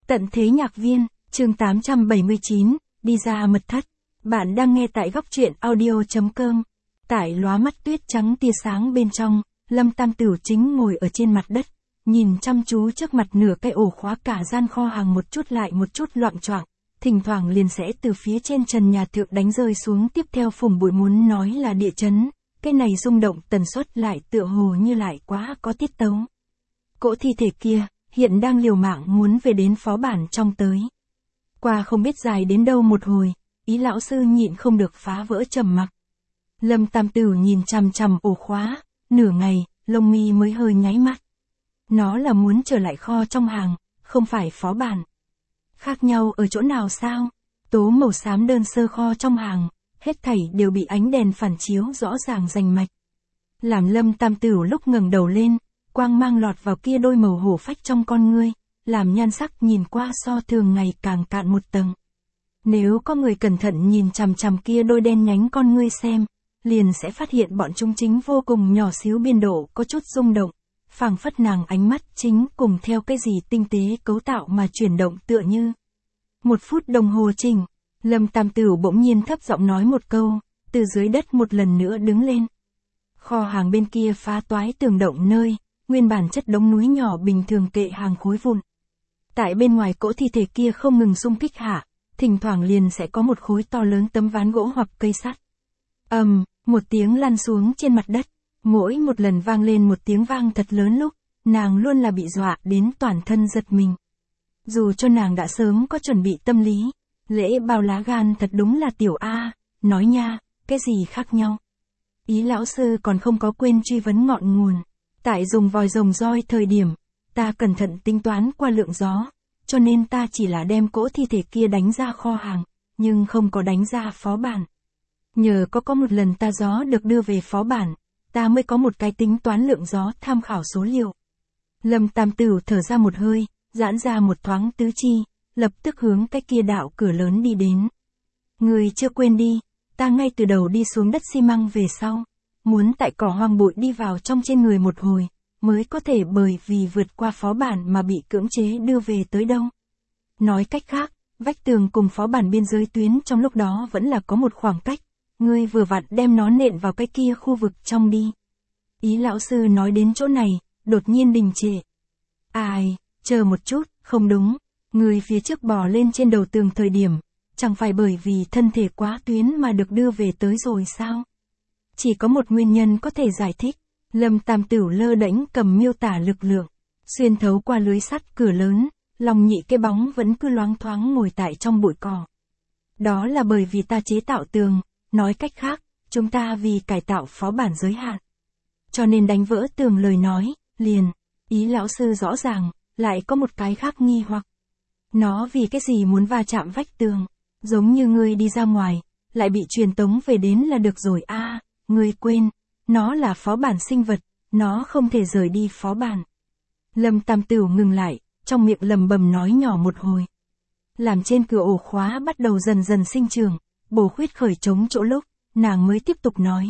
Tận thế nhạc viên, chương 879, đi ra mật thất. Bạn đang nghe tại góc truyện audio.com. Tại lóa mắt tuyết trắng tia sáng bên trong, Lâm Tam Tửu chính ngồi ở trên mặt đất, nhìn chăm chú trước mặt nửa cái ổ khóa cả gian kho hàng một chút lại một chút loạng choạng, thỉnh thoảng liền sẽ từ phía trên trần nhà thượng đánh rơi xuống tiếp theo phùng bụi muốn nói là địa chấn, cái này rung động tần suất lại tựa hồ như lại quá có tiết tấu. Cỗ thi thể kia, hiện đang liều mạng muốn về đến phó bản trong tới. Qua không biết dài đến đâu một hồi, Ý lão sư nhịn không được phá vỡ trầm mặc. Lâm Tam Tửu nhìn chằm chằm ổ khóa, nửa ngày, lông mi mới hơi nháy mắt. Nó là muốn trở lại kho trong hàng, không phải phó bản. Khác nhau ở chỗ nào sao? Tố màu xám đơn sơ kho trong hàng, hết thảy đều bị ánh đèn phản chiếu rõ ràng rành mạch. Làm Lâm Tam Tửu lúc ngẩng đầu lên, quang mang lọt vào kia đôi màu hổ phách trong con ngươi, làm nhan sắc nhìn qua so thường ngày càng cạn một tầng. Nếu có người cẩn thận nhìn chằm chằm kia đôi đen nhánh con ngươi xem, liền sẽ phát hiện bọn chúng chính vô cùng nhỏ xíu biên độ có chút rung động, phảng phất nàng ánh mắt chính cùng theo cái gì tinh tế cấu tạo mà chuyển động tựa như. 1 phút đồng hồ trình, Lâm Tam Tửu bỗng nhiên thấp giọng nói một câu, từ dưới đất một lần nữa đứng lên. Kho hàng bên kia phá toái tường động nơi, nguyên bản chất đống núi nhỏ bình thường kệ hàng khối vụn. Tại bên ngoài cỗ thi thể kia không ngừng xung kích hạ, thỉnh thoảng liền sẽ có một khối to lớn tấm ván gỗ hoặc cây sắt. Một tiếng lăn xuống trên mặt đất, mỗi một lần vang lên một tiếng vang thật lớn lúc, nàng luôn là bị dọa đến toàn thân giật mình. Dù cho nàng đã sớm có chuẩn bị tâm lý, lễ bao lá gan thật đúng là tiểu A, nói nha, cái gì khác nhau. Ý lão sư còn không có quên truy vấn ngọn nguồn. Tại dùng vòi rồng roi thời điểm, ta cẩn thận tính toán qua lượng gió, cho nên ta chỉ là đem cỗ thi thể kia đánh ra kho hàng, nhưng không có đánh ra phó bản. Nhờ có một lần ta gió được đưa về phó bản, ta mới có một cái tính toán lượng gió tham khảo số liệu. Lâm Tam Tửu thở ra một hơi, giãn ra một thoáng tứ chi, lập tức hướng cái kia đạo cửa lớn đi đến. Người chưa quên đi, ta ngay từ đầu đi xuống đất xi măng về sau, muốn tại cỏ hoang bụi đi vào trong trên người một hồi, mới có thể bởi vì vượt qua phó bản mà bị cưỡng chế đưa về tới đâu. Nói cách khác, vách tường cùng phó bản biên giới tuyến trong lúc đó vẫn là có một khoảng cách, ngươi vừa vặn đem nó nện vào cái kia khu vực trong đi. Ý lão sư nói đến chỗ này, đột nhiên đình trệ. Ai, chờ một chút, không đúng, người phía trước bò lên trên đầu tường thời điểm, chẳng phải bởi vì thân thể quá tuyến mà được đưa về tới rồi sao? Chỉ có một nguyên nhân có thể giải thích. Lâm Tam Tửu lơ đễnh cầm miêu tả lực lượng, xuyên thấu qua lưới sắt cửa lớn, lòng nhị cái bóng vẫn cứ loáng thoáng ngồi tại trong bụi cỏ. Đó là bởi vì ta chế tạo tường, nói cách khác, chúng ta vì cải tạo phó bản giới hạn. Cho nên đánh vỡ tường lời nói, liền, ý lão sư rõ ràng, lại có một cái khác nghi hoặc. Nó vì cái gì muốn va chạm vách tường, giống như ngươi đi ra ngoài, lại bị truyền tống về đến là được rồi a, ngươi quên. Nó là phó bản sinh vật, nó không thể rời đi phó bản. Lâm Tam Tửu ngừng lại, trong miệng lầm bầm nói nhỏ một hồi. Làm trên cửa ổ khóa bắt đầu dần dần sinh trưởng, bổ khuyết khởi trống chỗ lúc, nàng mới tiếp tục nói.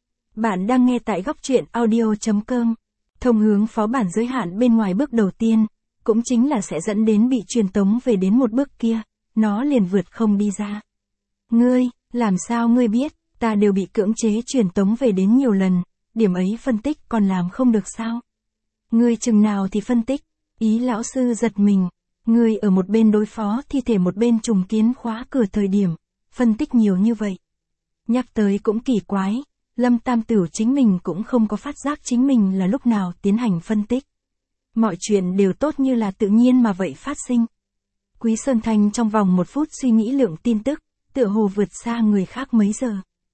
Bạn đang nghe tại góc truyện audio.com. Thông hướng phó bản giới hạn bên ngoài bước đầu tiên, cũng chính là sẽ dẫn đến bị truyền tống về đến một bước kia, nó liền vượt không đi ra. Ngươi, làm sao ngươi biết? Ta đều bị cưỡng chế truyền tống về đến nhiều lần, điểm ấy phân tích còn làm không được sao? Ngươi chừng nào thì phân tích, ý lão sư giật mình, ngươi ở một bên đối phó thi thể một bên trùng kiến khóa cửa thời điểm, phân tích nhiều như vậy. Nhắc tới cũng kỳ quái, Lâm Tam Tửu chính mình cũng không có phát giác chính mình là lúc nào tiến hành phân tích. Mọi chuyện đều tốt như là tự nhiên mà vậy phát sinh. Quý Sơn Thanh trong vòng 1 phút suy nghĩ lượng tin tức, tựa hồ vượt xa người khác mấy giờ.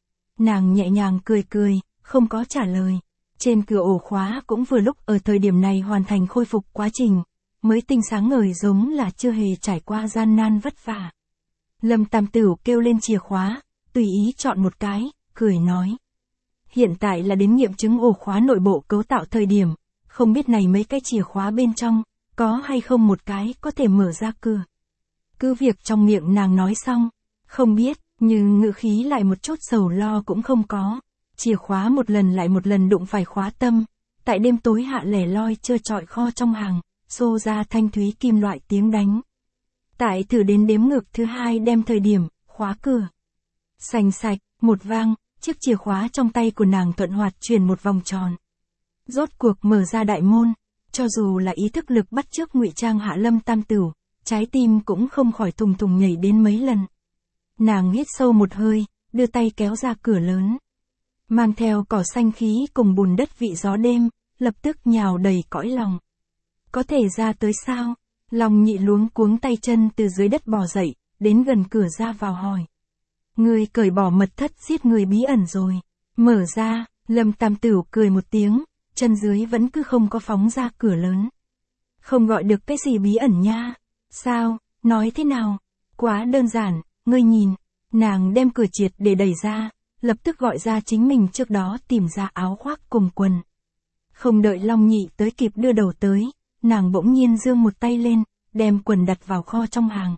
Nàng nhẹ nhàng cười cười, không có trả lời. Trên cửa ổ khóa cũng vừa lúc ở thời điểm này hoàn thành khôi phục quá trình, mới tinh sáng ngời giống là chưa hề trải qua gian nan vất vả. Lâm Tam Tửu kêu lên chìa khóa, tùy ý chọn một cái, cười nói. Hiện tại là đến nghiệm chứng ổ khóa nội bộ cấu tạo thời điểm, không biết này mấy cái chìa khóa bên trong, có hay không một cái có thể mở ra cửa. Cứ việc trong miệng nàng nói xong, không biết. Nhưng ngữ khí lại một chút sầu lo cũng không có. Chìa khóa một lần lại một lần đụng phải khóa tâm. Tại đêm tối hạ lẻ loi trơ trọi kho trong hàng, xô ra thanh thúy kim loại tiếng đánh. Tại thử đến đếm ngược thứ 2 đem thời điểm, khóa cửa. Sành sạch, một vang, chiếc chìa khóa trong tay của nàng thuận hoạt chuyển một vòng tròn. Rốt cuộc mở ra đại môn, cho dù là ý thức lực bắt chước ngụy trang hạ Lâm Tam Tửu, trái tim cũng không khỏi thùng thùng nhảy đến mấy lần. Nàng hít sâu một hơi, đưa tay kéo ra cửa lớn. Mang theo cỏ xanh khí cùng bùn đất vị gió đêm, lập tức nhào đầy cõi lòng. Có thể ra tới sao? Lòng Nhị luống cuống tay chân từ dưới đất bò dậy, đến gần cửa ra vào hỏi. Người cởi bỏ mật thất giết người bí ẩn rồi. Mở ra, Lâm Tam Tửu cười một tiếng, chân dưới vẫn cứ không có phóng ra cửa lớn. Không gọi được cái gì bí ẩn nha. Sao, nói thế nào? Quá đơn giản, ngươi nhìn. Nàng đem cửa triệt để đẩy ra, lập tức gọi ra chính mình trước đó tìm ra áo khoác cùng quần. Không đợi Long Nhị tới kịp đưa đầu tới, nàng bỗng nhiên giương một tay lên, đem quần đặt vào kho trong hàng.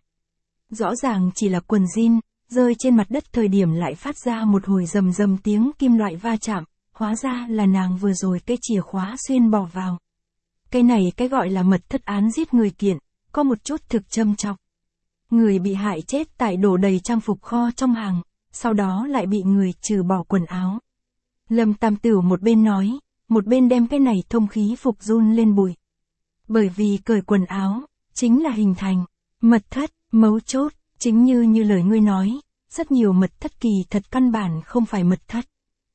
Rõ ràng chỉ là quần jean, rơi trên mặt đất thời điểm lại phát ra một hồi rầm rầm tiếng kim loại va chạm, hóa ra là nàng vừa rồi cái chìa khóa xuyên bỏ vào. Cái này cái gọi là mật thất án giết người kiện, có một chút thực châm chọc. Người bị hại chết tại đổ đầy trang phục kho trong hàng, sau đó lại bị người trừ bỏ quần áo. Lâm Tam Tửu một bên nói, một bên đem cái này thông khí phục run lên bụi. Bởi vì cởi quần áo, chính là hình thành, mật thất, mấu chốt, chính như lời ngươi nói, rất nhiều mật thất kỳ thật căn bản không phải mật thất.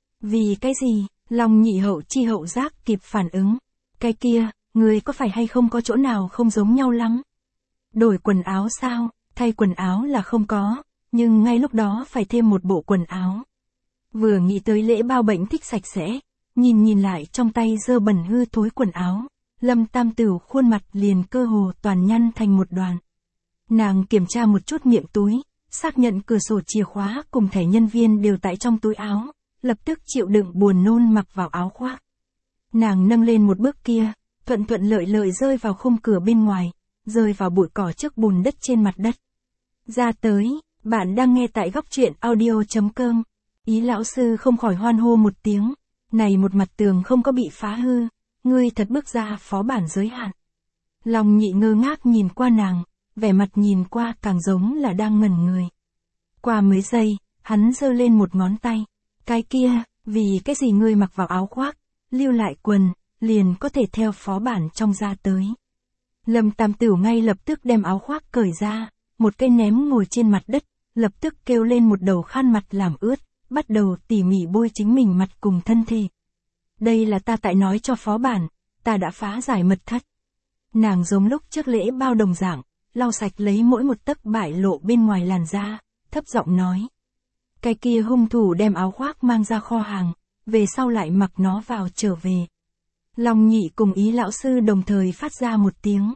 Vì cái gì? Long Nhị hậu chi hậu giác kịp phản ứng. Cái kia, người có phải hay không có chỗ nào không giống nhau lắm? Đổi quần áo sao? Thay quần áo là không có, nhưng ngay lúc đó phải thêm một bộ quần áo. Vừa nghĩ tới Lễ Bao bệnh thích sạch sẽ, nhìn lại trong tay dơ bẩn hư thối quần áo, Lâm Tam Tửu khuôn mặt liền cơ hồ toàn nhăn thành một đoàn. Nàng kiểm tra một chút miệng túi, xác nhận cửa sổ chìa khóa cùng thẻ nhân viên đều tại trong túi áo, lập tức chịu đựng buồn nôn mặc vào áo khoác. Nàng nâng lên một bước kia, thuận lợi rơi vào khung cửa bên ngoài, rơi vào bụi cỏ trước bùn đất trên mặt đất. Ra tới, bạn đang nghe tại góc truyện audio.com. Ý lão sư không khỏi hoan hô một tiếng. Này một mặt tường không có bị phá hư, ngươi thật bước ra phó bản giới hạn. Long Nhị ngơ ngác nhìn qua nàng, vẻ mặt nhìn qua càng giống là đang ngẩn người. Qua mấy giây, hắn giơ lên một ngón tay. Cái kia, vì cái gì ngươi mặc vào áo khoác, lưu lại quần, liền có thể theo phó bản trong ra tới. Lâm Tam Tửu ngay lập tức đem áo khoác cởi ra, một cây ném ngồi trên mặt đất, lập tức kêu lên một đầu khăn mặt làm ướt, bắt đầu tỉ mỉ bôi chính mình mặt cùng thân thể. Đây là ta tại nói cho phó bản, ta đã phá giải mật thất. Nàng giống lúc trước Lễ Bao đồng dạng, lau sạch lấy mỗi một tấc bại lộ bên ngoài làn da, thấp giọng nói. Cái kia hung thủ đem áo khoác mang ra kho hàng, về sau lại mặc nó vào trở về. Long Nhị cùng Ý lão sư đồng thời phát ra một tiếng.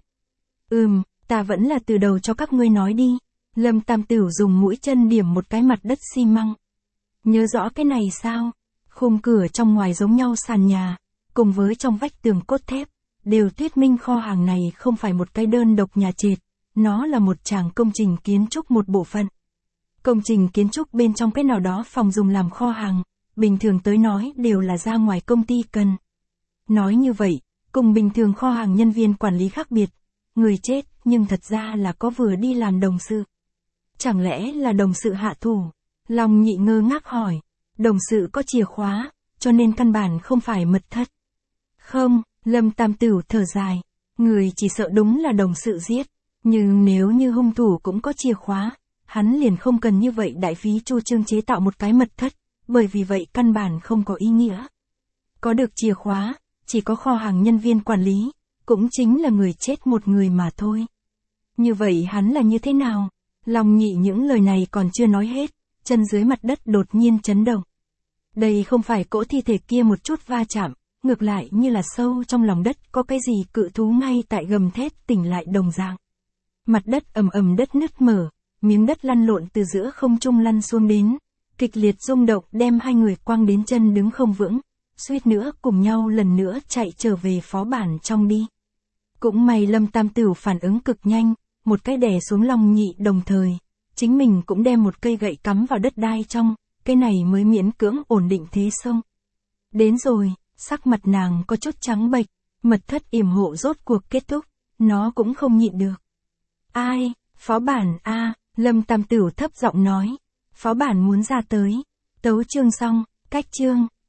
Ta vẫn là từ đầu cho các ngươi nói đi. Lâm Tam Tửu dùng mũi chân điểm một cái mặt đất xi măng. Nhớ rõ cái này sao? Khung cửa trong ngoài giống nhau sàn nhà, cùng với trong vách tường cốt thép, đều thuyết minh kho hàng này không phải một cái đơn độc nhà trệt, nó là một tràng công trình kiến trúc một bộ phận. Công trình kiến trúc bên trong cái nào đó phòng dùng làm kho hàng, bình thường tới nói đều là ra ngoài công ty cần. Nói như vậy, cùng bình thường kho hàng nhân viên quản lý khác biệt, người chết nhưng thật ra là có vừa đi làm đồng sự. Chẳng lẽ là đồng sự hạ thủ? Long Nhị ngơ ngác hỏi. Đồng sự có chìa khóa, cho nên căn bản không phải mật thất. Không, Lâm Tam Tửu thở dài. Người chỉ sợ đúng là đồng sự giết. Nhưng nếu như hung thủ cũng có chìa khóa, hắn liền không cần như vậy đại phí chu trương chế tạo một cái mật thất, bởi vì vậy căn bản không có ý nghĩa. Có được chìa khóa, chỉ có kho hàng nhân viên quản lý, cũng chính là người chết một người mà thôi. Như vậy hắn là như thế nào? Long Nhị những lời này còn chưa nói hết, chân dưới mặt đất đột nhiên chấn động. Đây không phải cỗ thi thể kia một chút va chạm, ngược lại như là sâu trong lòng đất có cái gì cự thú ngay tại gầm thét tỉnh lại đồng dạng. Mặt đất ầm đất nứt mở, miếng đất lăn lộn từ giữa không trung lăn xuống đến, kịch liệt rung động đem hai người quăng đến chân đứng không vững, suýt nữa cùng nhau lần nữa chạy trở về phó bản trong đi. Cũng may Lâm Tam Tửu phản ứng cực nhanh, một cái đè xuống Long Nhị đồng thời, chính mình cũng đem một cây gậy cắm vào đất đai trong, cái này mới miễn cưỡng ổn định thế sông. Đến rồi, sắc mặt nàng có chút trắng bệch, mật thất yểm hộ rốt cuộc kết thúc, nó cũng không nhịn được. Ai, Phó bản a, Lâm Tam Tửu thấp giọng nói. Phó bản muốn ra tới. Tấu chương xong, cách chương.